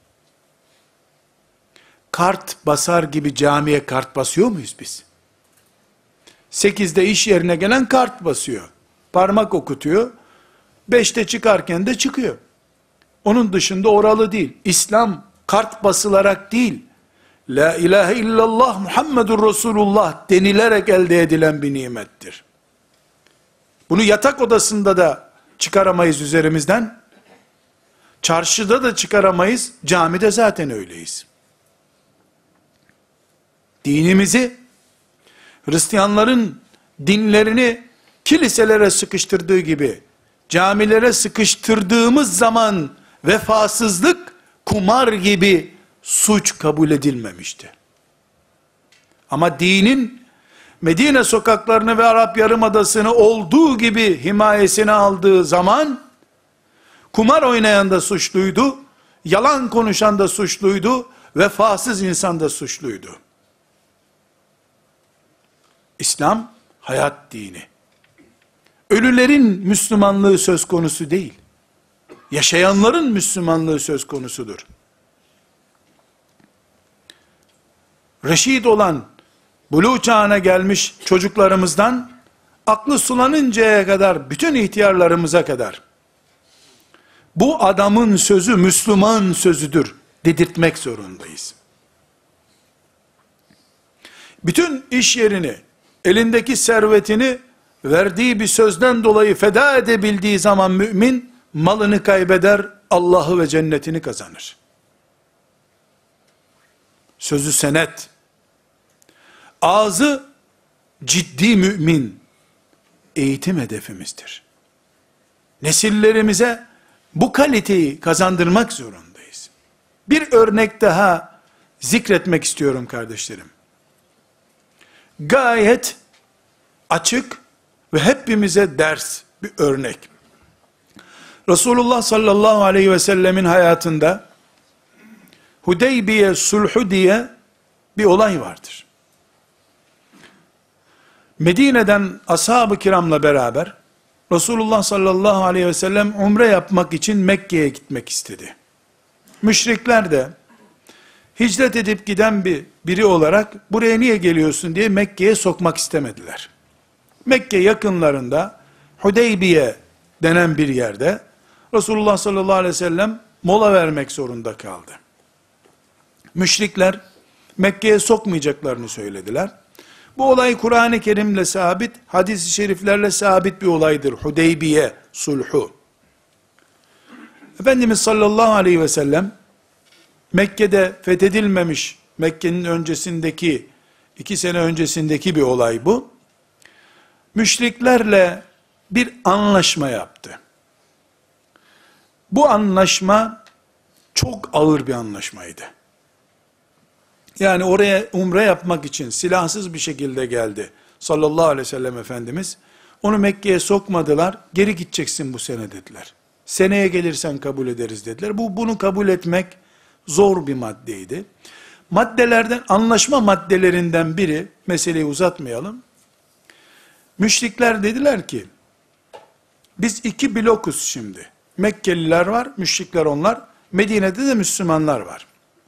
kart basar gibi camiye kart basıyor muyuz biz? 8'de iş yerine gelen kart basıyor. Parmak okutuyor. 5'te çıkarken de çıkıyor. Onun dışında oralı değil. İslam kart basılarak değil, La ilahe illallah Muhammedur Resulullah denilerek elde edilen bir nimettir. Bunu yatak odasında da çıkaramayız üzerimizden. Çarşıda da çıkaramayız. Camide zaten öyleyiz. Dinimizi, Hristiyanların dinlerini kiliselere sıkıştırdığı gibi, camilere sıkıştırdığımız zaman vefasızlık, kumar gibi suç kabul edilmemişti. Ama dinin Medine sokaklarını ve Arap Yarımadası'nı olduğu gibi himayesine aldığı zaman, kumar oynayan da suçluydu, yalan konuşan da suçluydu, vefasız insan da suçluydu. İslam, hayat dini. Ölülerin Müslümanlığı söz konusu değil. Yaşayanların Müslümanlığı söz konusudur. Reşit olan, buluğ çağına gelmiş çocuklarımızdan, aklı sulanıncaya kadar, bütün ihtiyarlarımıza kadar, bu adamın sözü Müslüman sözüdür dedirtmek zorundayız. Bütün iş yerini, elindeki servetini, verdiği bir sözden dolayı feda edebildiği zaman mümin, malını kaybeder, Allah'ı ve cennetini kazanır. Sözü senet, ağzı ciddi mümin, eğitim hedefimizdir. Nesillerimize bu kaliteyi kazandırmak zorundayız. Bir örnek daha zikretmek istiyorum kardeşlerim. Gayet açık ve hepimize ders bir örnek. Resulullah sallallahu aleyhi ve sellemin hayatında Hudeybiye sulhu diye bir olay vardır. Medine'den ashab-ı kiramla beraber Resulullah sallallahu aleyhi ve sellem umre yapmak için Mekke'ye gitmek istedi. Müşrikler de hicret edip giden biri olarak buraya niye geliyorsun diye Mekke'ye sokmak istemediler. Mekke yakınlarında Hudeybiye denen bir yerde Resulullah sallallahu aleyhi ve sellem mola vermek zorunda kaldı. Müşrikler Mekke'ye sokmayacaklarını söylediler. Bu olay Kur'an-ı Kerim'le sabit, hadis-i şeriflerle sabit bir olaydır. Hudeybiye sulhu. Efendimiz sallallahu aleyhi ve sellem Mekke'de fethedilmemiş, Mekke'nin öncesindeki, 2 sene öncesindeki bir olay bu. Müşriklerle bir anlaşma yaptı. Bu anlaşma çok ağır bir anlaşmaydı. Yani oraya umre yapmak için silahsız bir şekilde geldi sallallahu aleyhi ve sellem Efendimiz. Onu Mekke'ye sokmadılar. Geri gideceksin bu sene dediler. Seneye gelirsen kabul ederiz dediler. Bunu kabul etmek zor bir maddeydi. Anlaşma maddelerinden biri, meseleyi uzatmayalım. Müşrikler dediler ki, biz 2 blokuz şimdi. Mekkeliler var, müşrikler onlar. Medine'de de Müslümanlar var.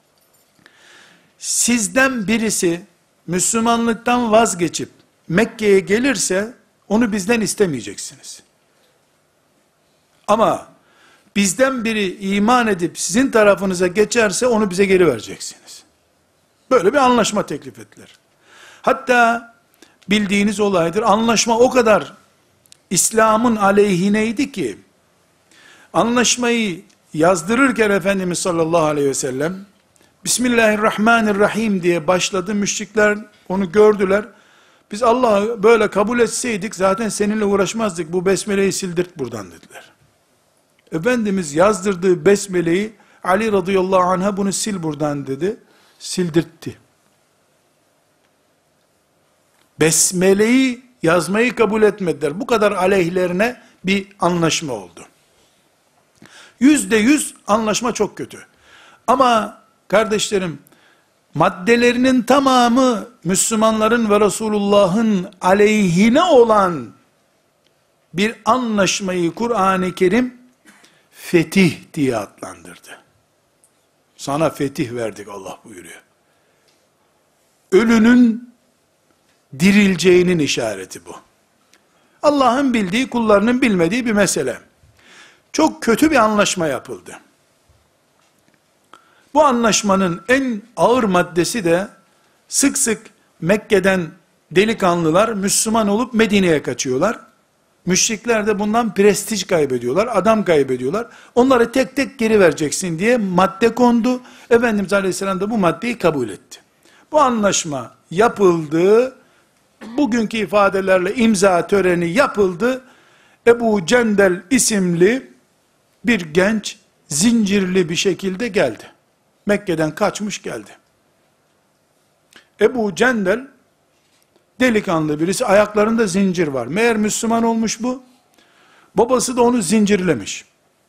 Sizden birisi Müslümanlıktan vazgeçip Mekke'ye gelirse onu bizden istemeyeceksiniz. Ama bizden biri iman edip sizin tarafınıza geçerse onu bize geri vereceksiniz. Böyle bir anlaşma teklif ettiler. Hatta bildiğiniz olaydır. Anlaşma o kadar İslam'ın aleyhineydi ki anlaşmayı yazdırırken Efendimiz sallallahu aleyhi ve sellem Bismillahirrahmanirrahim diye başladı. Müşrikler onu gördüler. Biz Allah'ı böyle kabul etseydik zaten seninle uğraşmazdık. Bu besmeleyi sildirt buradan dediler. Efendimiz yazdırdığı besmeleyi Ali radıyallahu anh'a bunu sil buradan dedi. Sildirtti. Besmeleyi yazmayı kabul etmediler. Bu kadar aleyhlerine bir anlaşma oldu. %100 anlaşma çok kötü. Ama kardeşlerim, maddelerinin tamamı Müslümanların ve Resulullah'ın aleyhine olan bir anlaşmayı Kur'an-ı Kerim fetih diye adlandırdı. Sana fetih verdik Allah buyuruyor. ölünün dirileceğinin işareti bu. Allah'ın bildiği, kullarının bilmediği bir mesele. Çok kötü bir anlaşma yapıldı. Bu anlaşmanın en ağır maddesi de sık sık Mekke'den delikanlılar Müslüman olup Medine'ye kaçıyorlar. Müşrikler de bundan prestij kaybediyorlar, adam kaybediyorlar. Onları tek tek geri vereceksin diye madde kondu. Efendimiz Aleyhisselam da bu maddeyi kabul etti. Bu anlaşma yapıldı. Bugünkü ifadelerle imza töreni yapıldı. Ebu Cendel isimli bir genç zincirli bir şekilde geldi. Mekke'den kaçmış geldi. Ebu Cendel delikanlı birisi, ayaklarında zincir var. Meğer Müslüman olmuş bu. Babası da onu zincirlemiş.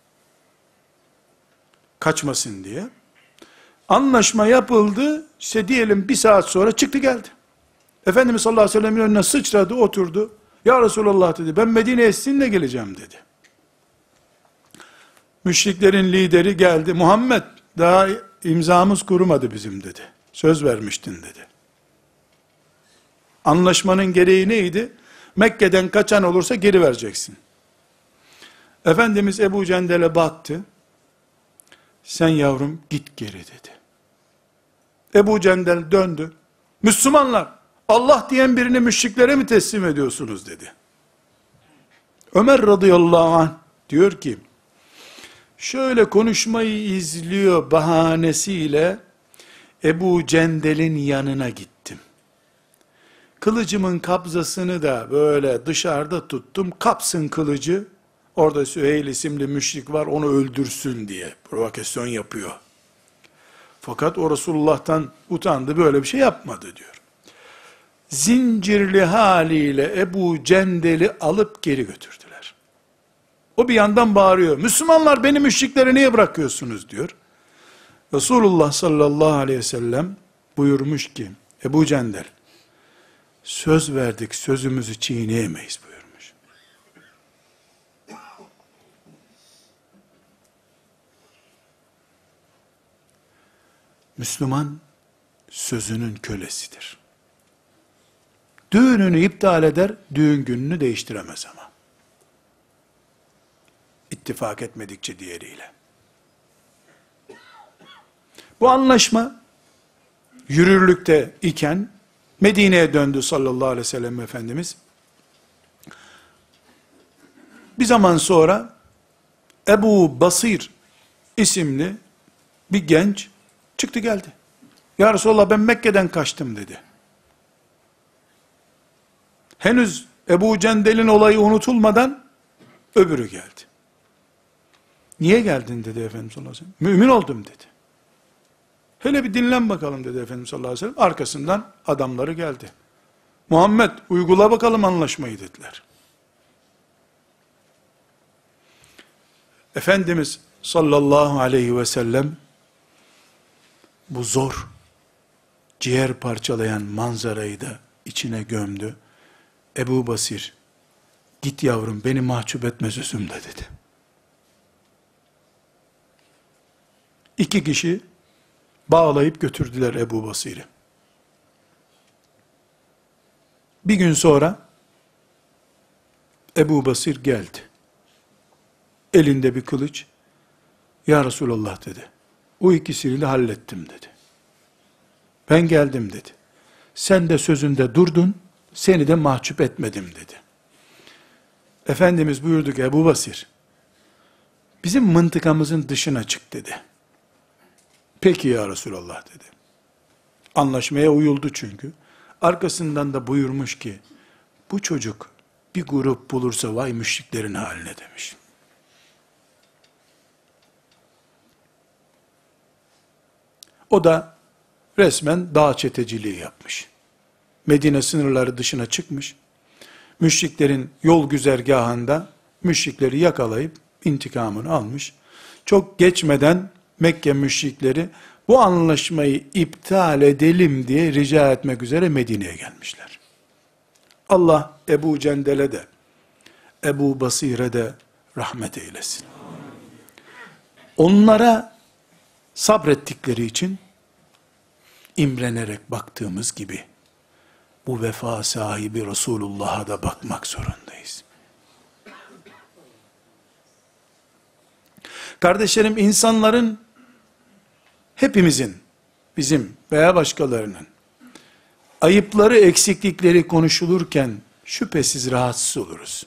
Kaçmasın diye. Anlaşma yapıldı. İşte diyelim bir saat sonra çıktı geldi. Efendimiz sallallahu aleyhi ve sellem'in önüne sıçradı, oturdu. Ya Resulallah dedi, ben Medine'ye sizinle geleceğim dedi. Müşriklerin lideri geldi. Muhammed, daha imzamız kurumadı bizim dedi. Söz vermiştin dedi. Anlaşmanın gereği neydi? Mekke'den kaçan olursa geri vereceksin. Efendimiz Ebu Cendel'e baktı. Sen yavrum git geri dedi. Ebu Cendel döndü. Müslümanlar, Allah diyen birini müşriklere mi teslim ediyorsunuz dedi. Ömer radıyallahu anh diyor ki, şöyle konuşmayı izliyor bahanesiyle Ebu Cendel'in yanına gittim. Kılıcımın kabzasını da böyle dışarıda tuttum. Kapsın kılıcı. Orada Süheyl isimli müşrik var, onu öldürsün diye provokasyon yapıyor. Fakat o Resulullah'tan utandı, böyle bir şey yapmadı diyor. Zincirli haliyle Ebu Cendel'i alıp geri götürdüler. O bir yandan bağırıyor. Müslümanlar, beni müşriklere niye bırakıyorsunuz diyor. Resulullah sallallahu aleyhi ve sellem buyurmuş ki, Ebu Cendel, söz verdik, sözümüzü çiğneyemeyiz buyurmuş. Müslüman sözünün kölesidir. Düğününü iptal eder, düğün gününü değiştiremez ama. İttifak etmedikçe diğeriyle. Bu anlaşma yürürlükte iken Medine'ye döndü sallallahu aleyhi ve sellem Efendimiz. Bir zaman sonra Ebu Basir isimli bir genç çıktı geldi. Ya Resulallah, ben Mekke'den kaçtım dedi. Henüz Ebu Cendel'in olayı unutulmadan öbürü geldi. Niye geldin dedi Efendimiz sallallahu aleyhi ve sellem. Mümin oldum dedi. Hele bir dinlen bakalım dedi Efendimiz sallallahu aleyhi ve sellem. Arkasından adamları geldi. Muhammed, uygula bakalım anlaşmayı dediler. Efendimiz sallallahu aleyhi ve sellem bu zor, ciğer parçalayan manzarayı da içine gömdü. Ebu Basir, git yavrum, beni mahcup etme sözümde dedi. 2 kişi bağlayıp götürdüler Ebu Basir'i. Bir gün sonra Ebu Basir geldi. Elinde bir kılıç. Ya Resulallah dedi. O ikisini de hallettim dedi. Ben geldim dedi. Sen de sözünde durdun, seni de mahcup etmedim dedi. Efendimiz buyurdu ki, Ebu Basir, bizim mıntıkamızın dışına çık dedi. Peki ya Resulallah dedi. Anlaşmaya uyuldu çünkü. Arkasından da buyurmuş ki, bu çocuk bir grup bulursa vay müşriklerin haline demiş. O da resmen dağ çeteciliği yapmış. Medine sınırları dışına çıkmış. Müşriklerin yol güzergahında müşrikleri yakalayıp intikamını almış. Çok geçmeden Mekke müşrikleri bu anlaşmayı iptal edelim diye rica etmek üzere Medine'ye gelmişler. Allah Ebu Cendel'e de Ebu Basir'e de rahmet eylesin. Onlara sabrettikleri için imrenerek baktığımız gibi, bu vefa sahibi Resulullah'a da bakmak zorundayız. Kardeşlerim, insanların, hepimizin, bizim veya başkalarının, ayıpları, eksiklikleri konuşulurken, şüphesiz rahatsız oluruz.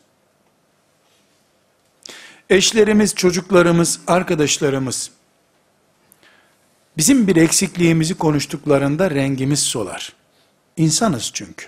Eşlerimiz, çocuklarımız, arkadaşlarımız, bizim bir eksikliğimizi konuştuklarında rengimiz solar. İnsanız çünkü.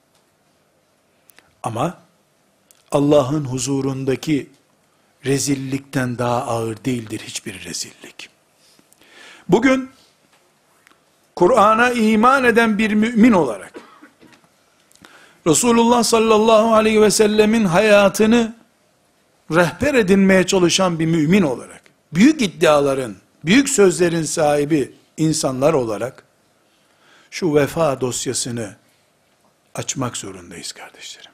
Ama Allah'ın huzurundaki rezillikten daha ağır değildir hiçbir rezillik. Bugün Kur'an'a iman eden bir mümin olarak Resulullah sallallahu aleyhi ve sellemin hayatını rehber edinmeye çalışan bir mümin olarak, büyük iddiaların, büyük sözlerin sahibi insanlar olarak şu vefa dosyasını açmak zorundayız kardeşlerim.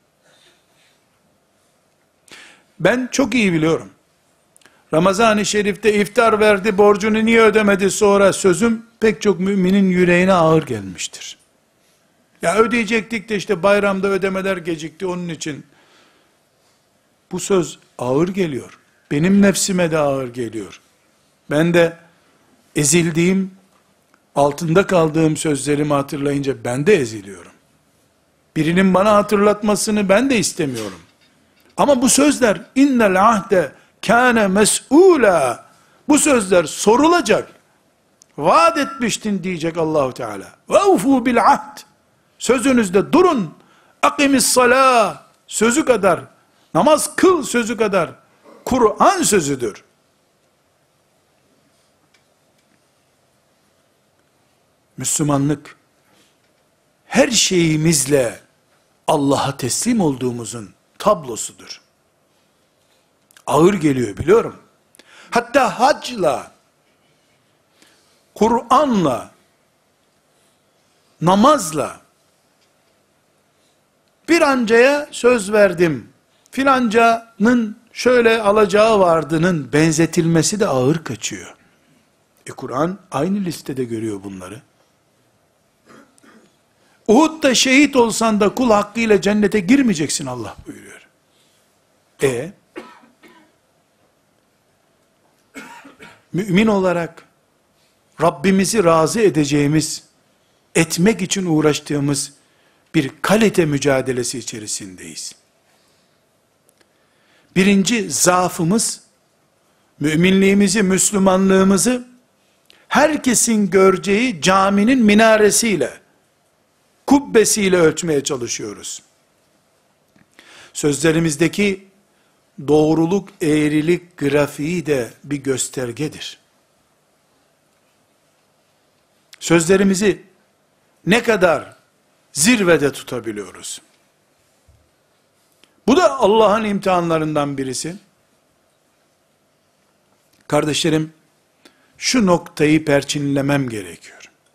Ben çok iyi biliyorum. Ramazan-ı Şerif'te iftar verdi, borcunu niye ödemedi sonra sözüm pek çok müminin yüreğine ağır gelmiştir. Ya ödeyecektik de işte bayramda ödemeler gecikti onun için. Bu söz ağır geliyor. Benim nefsime de ağır geliyor. Ben de ezildiğim, altında kaldığım sözlerimi hatırlayınca ben de eziliyorum. Birinin bana hatırlatmasını ben de istemiyorum. Ama bu sözler, innel ahde kâne mes'ûlâ, bu sözler sorulacak. Vaat etmiştin diyecek Allahu Teala. Vevfû bil ahd, sözünüzde durun. Akimis salâ, sözü kadar, namaz kıl sözü kadar, Kur'an sözüdür. Müslümanlık, her şeyimizle Allah'a teslim olduğumuzun tablosudur. Ağır geliyor biliyorum. Hatta hacla, Kur'an'la, namazla, bir ancaya söz verdim, filancanın şöyle alacağı vardının benzetilmesi de ağır kaçıyor. Kur'an aynı listede görüyor bunları. Uhud'da şehit olsan da kul hakkıyla cennete girmeyeceksin Allah buyuruyor. Mümin olarak Rabbimizi razı edeceğimiz, etmek için uğraştığımız bir kalite mücadelesi içerisindeyiz. Birinci zaafımız, müminliğimizi, Müslümanlığımızı herkesin göreceği caminin minaresiyle, kubbesiyle ölçmeye çalışıyoruz. Sözlerimizdeki doğruluk, eğrilik grafiği de bir göstergedir. Sözlerimizi ne kadar zirvede tutabiliyoruz? Bu da Allah'ın imtihanlarından birisi. Kardeşlerim, şu noktayı perçinlemem gerekiyor.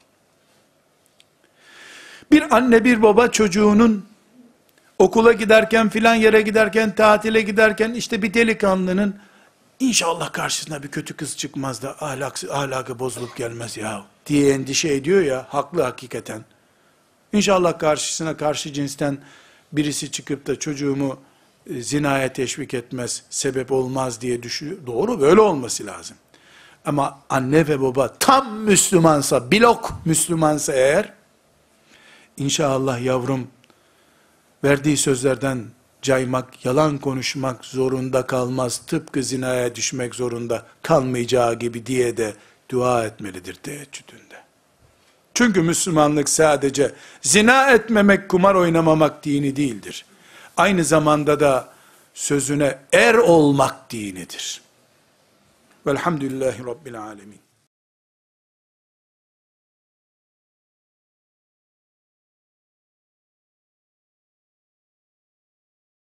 Bir anne bir baba çocuğunun okula giderken, filan yere giderken, tatile giderken, işte bir delikanlının inşallah karşısına bir kötü kız çıkmaz da ahlakı bozulup gelmez ya diye endişe ediyor ya, haklı hakikaten. İnşallah karşısına karşı cinsten birisi çıkıp da çocuğumu zinaya teşvik etmez, sebep olmaz diye düşünüyor. Doğru, böyle olması lazım. Ama anne ve baba tam Müslümansa, blok Müslümansa eğer, İnşallah yavrum verdiği sözlerden caymak, yalan konuşmak zorunda kalmaz, tıpkı zinaya düşmek zorunda kalmayacağı gibi diye de dua etmelidir teheccüdünde. Çünkü Müslümanlık sadece zina etmemek, kumar oynamamak dini değildir. Aynı zamanda da sözüne er olmak dinidir. Velhamdülillahi Rabbil alemin.